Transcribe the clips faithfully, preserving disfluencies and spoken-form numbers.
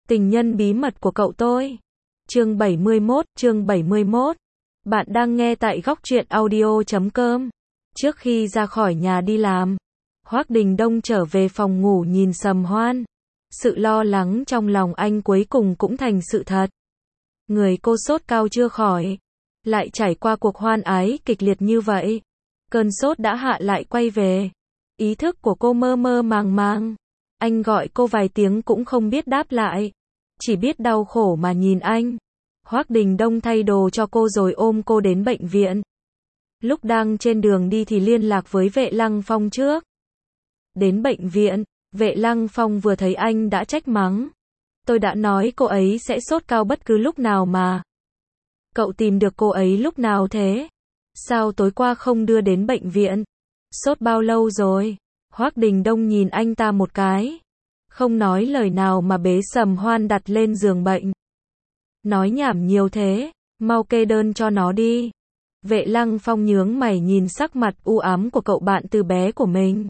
Tình nhân bí mật của cậu tôi. Chương bảy mươi mốt, chương bảy mươi mốt. Bạn đang nghe tại góc truyện audio chấm com. Trước khi ra khỏi nhà đi làm, Hoắc Đình Đông trở về phòng ngủ nhìn Sầm Hoan. Sự lo lắng trong lòng anh cuối cùng cũng thành sự thật. Người cô sốt cao chưa khỏi, lại trải qua cuộc hoan ái kịch liệt như vậy. Cơn sốt đã hạ lại quay về. Ý thức của cô mơ mơ màng màng. Anh gọi cô vài tiếng cũng không biết đáp lại. Chỉ biết đau khổ mà nhìn anh. Hoắc Đình Đông thay đồ cho cô rồi ôm cô đến bệnh viện. Lúc đang trên đường đi thì liên lạc với Vệ Lăng Phong trước. Đến bệnh viện, Vệ Lăng Phong vừa thấy anh đã trách mắng. Tôi đã nói cô ấy sẽ sốt cao bất cứ lúc nào mà. Cậu tìm được cô ấy lúc nào thế? Sao tối qua không đưa đến bệnh viện? Sốt bao lâu rồi? Hoắc Đình Đông nhìn anh ta một cái. Không nói lời nào mà bế Sầm Hoan đặt lên giường bệnh. Nói nhảm nhiều thế, mau kê đơn cho nó đi. Vệ Lăng Phong nhướng mày nhìn sắc mặt u ám của cậu bạn từ bé của mình.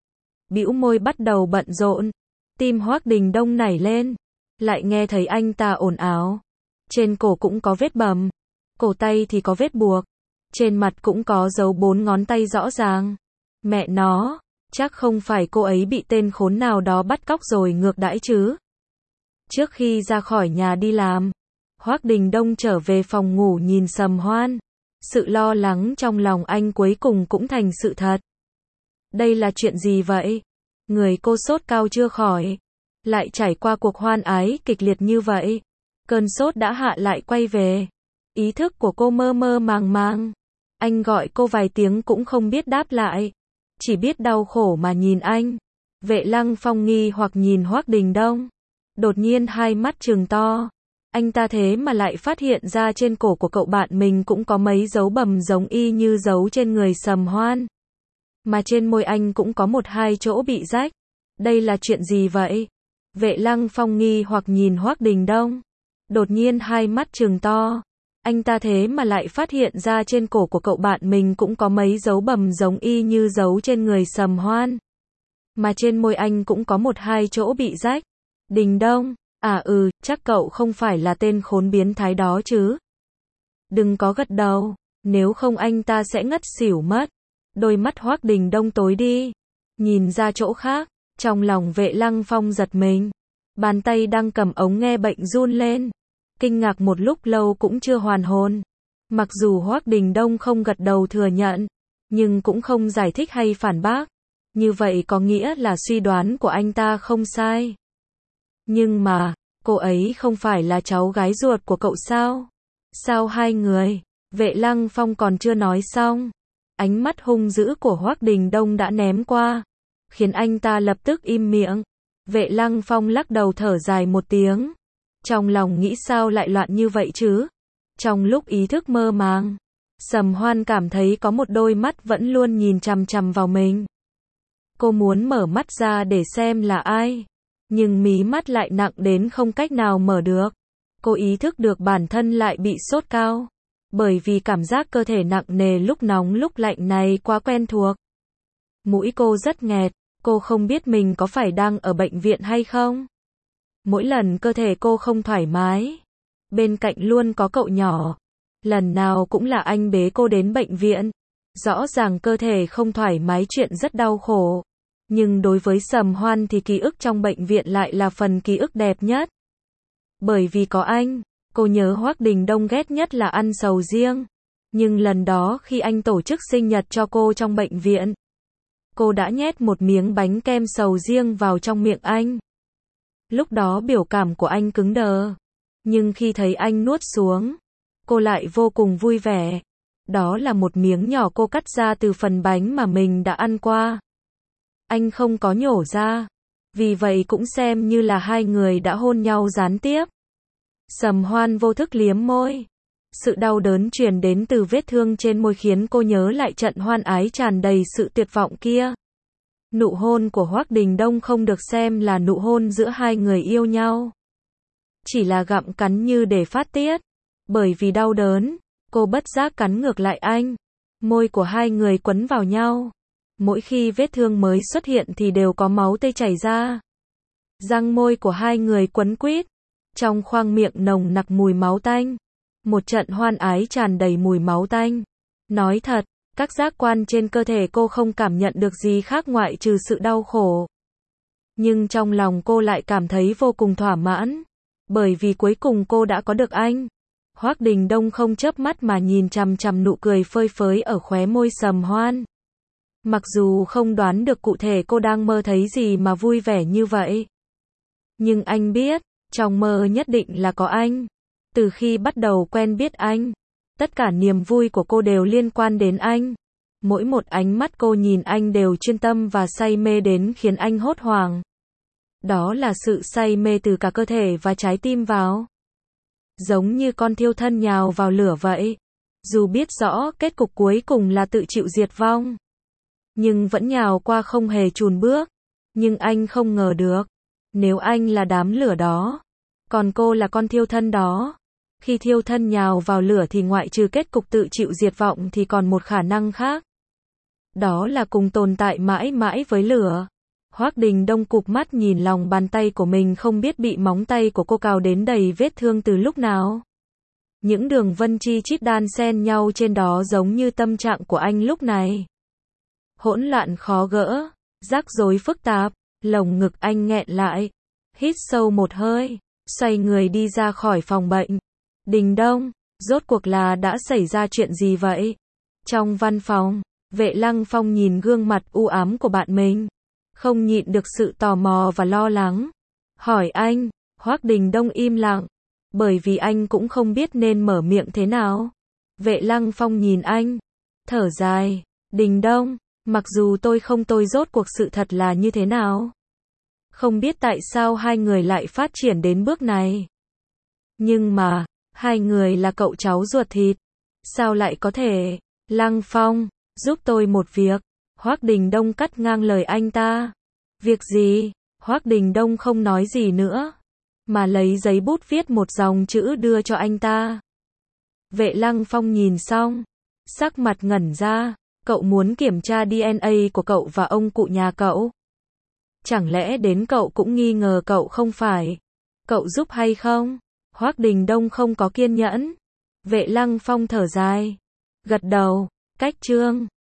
Bĩu môi bắt đầu bận rộn. Tim Hoắc Đình Đông nảy lên. Lại nghe thấy anh ta ồn ào. Trên cổ cũng có vết bầm. Cổ tay thì có vết buộc. Trên mặt cũng có dấu bốn ngón tay rõ ràng. Mẹ nó, chắc không phải cô ấy bị tên khốn nào đó bắt cóc rồi ngược đãi chứ. Trước khi ra khỏi nhà đi làm, Hoắc Đình Đông trở về phòng ngủ nhìn Sầm Hoan. Sự lo lắng trong lòng anh cuối cùng cũng thành sự thật. Đây là chuyện gì vậy? Người cô sốt cao chưa khỏi, lại trải qua cuộc hoan ái kịch liệt như vậy. Cơn sốt đã hạ lại quay về. Ý thức của cô mơ mơ màng màng. Anh gọi cô vài tiếng cũng không biết đáp lại. Chỉ biết đau khổ mà nhìn anh. Vệ Lăng Phong nghi hoặc nhìn Hoắc Đình Đông. Đột nhiên hai mắt trừng to. Anh ta thế mà lại phát hiện ra trên cổ của cậu bạn mình cũng có mấy dấu bầm giống y như dấu trên người Sầm Hoan. Mà trên môi anh cũng có một hai chỗ bị rách. Đây là chuyện gì vậy? Vệ Lăng Phong nghi hoặc nhìn Hoắc Đình Đông. Đột nhiên hai mắt trừng to. Anh ta thế mà lại phát hiện ra trên cổ của cậu bạn mình cũng có mấy dấu bầm giống y như dấu trên người Sầm Hoan. Mà trên môi anh cũng có một hai chỗ bị rách. Đình Đông, à ừ, chắc cậu không phải là tên khốn biến thái đó chứ. Đừng có gật đầu, nếu không anh ta sẽ ngất xỉu mất. Đôi mắt Hoắc Đình Đông tối đi. Nhìn ra chỗ khác, trong lòng Vệ Lăng Phong giật mình. Bàn tay đang cầm ống nghe bệnh run lên. Kinh ngạc một lúc lâu cũng chưa hoàn hồn. Mặc dù Hoắc Đình Đông không gật đầu thừa nhận, nhưng cũng không giải thích hay phản bác. Như vậy có nghĩa là suy đoán của anh ta không sai. Nhưng mà, cô ấy không phải là cháu gái ruột của cậu sao? Sao hai người? Vệ Lăng Phong còn chưa nói xong. Ánh mắt hung dữ của Hoắc Đình Đông đã ném qua, khiến anh ta lập tức im miệng. Vệ Lăng Phong lắc đầu thở dài một tiếng. Trong lòng nghĩ sao lại loạn như vậy chứ? Trong lúc ý thức mơ màng, Sầm Hoan cảm thấy có một đôi mắt vẫn luôn nhìn chằm chằm vào mình. Cô muốn mở mắt ra để xem là ai, nhưng mí mắt lại nặng đến không cách nào mở được. Cô ý thức được bản thân lại bị sốt cao, bởi vì cảm giác cơ thể nặng nề lúc nóng lúc lạnh này quá quen thuộc. Mũi cô rất nghẹt, cô không biết mình có phải đang ở bệnh viện hay không. Mỗi lần cơ thể cô không thoải mái, bên cạnh luôn có cậu nhỏ. Lần nào cũng là anh bế cô đến bệnh viện. Rõ ràng cơ thể không thoải mái chuyện rất đau khổ. Nhưng đối với Sầm Hoan thì ký ức trong bệnh viện lại là phần ký ức đẹp nhất. Bởi vì có anh, cô nhớ Hoắc Đình Đông ghét nhất là ăn sầu riêng. Nhưng lần đó khi anh tổ chức sinh nhật cho cô trong bệnh viện, cô đã nhét một miếng bánh kem sầu riêng vào trong miệng anh. Lúc đó biểu cảm của anh cứng đờ. Nhưng khi thấy anh nuốt xuống, cô lại vô cùng vui vẻ. Đó là một miếng nhỏ cô cắt ra từ phần bánh mà mình đã ăn qua. Anh không có nhổ ra. Vì vậy cũng xem như là hai người đã hôn nhau gián tiếp. Sầm Hoan vô thức liếm môi. Sự đau đớn truyền đến từ vết thương trên môi khiến cô nhớ lại trận hoan ái tràn đầy sự tuyệt vọng kia. Nụ hôn của Hoắc Đình Đông không được xem là nụ hôn giữa hai người yêu nhau. Chỉ là gặm cắn như để phát tiết. Bởi vì đau đớn, cô bất giác cắn ngược lại anh. Môi của hai người quấn vào nhau. Mỗi khi vết thương mới xuất hiện thì đều có máu tươi chảy ra. Răng môi của hai người quấn quýt. Trong khoang miệng nồng nặc mùi máu tanh. Một trận hoan ái tràn đầy mùi máu tanh. Nói thật, các giác quan trên cơ thể cô không cảm nhận được gì khác ngoại trừ sự đau khổ. Nhưng trong lòng cô lại cảm thấy vô cùng thỏa mãn. Bởi vì cuối cùng cô đã có được anh. Hoác Đình Đông không chớp mắt mà nhìn chằm chằm nụ cười phơi phới ở khóe môi Sầm Hoan. Mặc dù không đoán được cụ thể cô đang mơ thấy gì mà vui vẻ như vậy. Nhưng anh biết, trong mơ nhất định là có anh. Từ khi bắt đầu quen biết anh, tất cả niềm vui của cô đều liên quan đến anh. Mỗi một ánh mắt cô nhìn anh đều chuyên tâm và say mê đến khiến anh hốt hoảng. Đó là sự say mê từ cả cơ thể và trái tim vào. Giống như con thiêu thân nhào vào lửa vậy. Dù biết rõ kết cục cuối cùng là tự chịu diệt vong. Nhưng vẫn nhào qua không hề chùn bước. Nhưng anh không ngờ được. Nếu anh là đám lửa đó, còn cô là con thiêu thân đó. Khi thiêu thân nhào vào lửa thì ngoại trừ kết cục tự chịu diệt vong thì còn một khả năng khác. Đó là cùng tồn tại mãi mãi với lửa. Hoác Đình Đông cụp mắt nhìn lòng bàn tay của mình không biết bị móng tay của cô cào đến đầy vết thương từ lúc nào. Những đường vân chi chít đan xen nhau trên đó giống như tâm trạng của anh lúc này. Hỗn loạn khó gỡ, rắc rối phức tạp, lồng ngực anh nghẹn lại. Hít sâu một hơi, xoay người đi ra khỏi phòng bệnh. Đình Đông, rốt cuộc là đã xảy ra chuyện gì vậy? Trong văn phòng, Vệ Lăng Phong nhìn gương mặt u ám của bạn mình. Không nhịn được sự tò mò và lo lắng. Hỏi anh, Hoác Đình Đông im lặng. Bởi vì anh cũng không biết nên mở miệng thế nào. Vệ Lăng Phong nhìn anh. Thở dài, Đình Đông, mặc dù tôi không tôi rốt cuộc sự thật là như thế nào. Không biết tại sao hai người lại phát triển đến bước này. Nhưng mà, hai người là cậu cháu ruột thịt. Sao lại có thể? Lăng Phong, giúp tôi một việc. Hoác Đình Đông cắt ngang lời anh ta. Việc gì? Hoác Đình Đông không nói gì nữa, mà lấy giấy bút viết một dòng chữ đưa cho anh ta. Vệ Lăng Phong nhìn xong, sắc mặt ngẩn ra. Cậu muốn kiểm tra đê en a của cậu và ông cụ nhà cậu. Chẳng lẽ đến cậu cũng nghi ngờ cậu không phải? Cậu giúp hay không? Hoác Đình Đông không có kiên nhẫn. Vệ Lăng Phong thở dài, gật đầu, cách chương.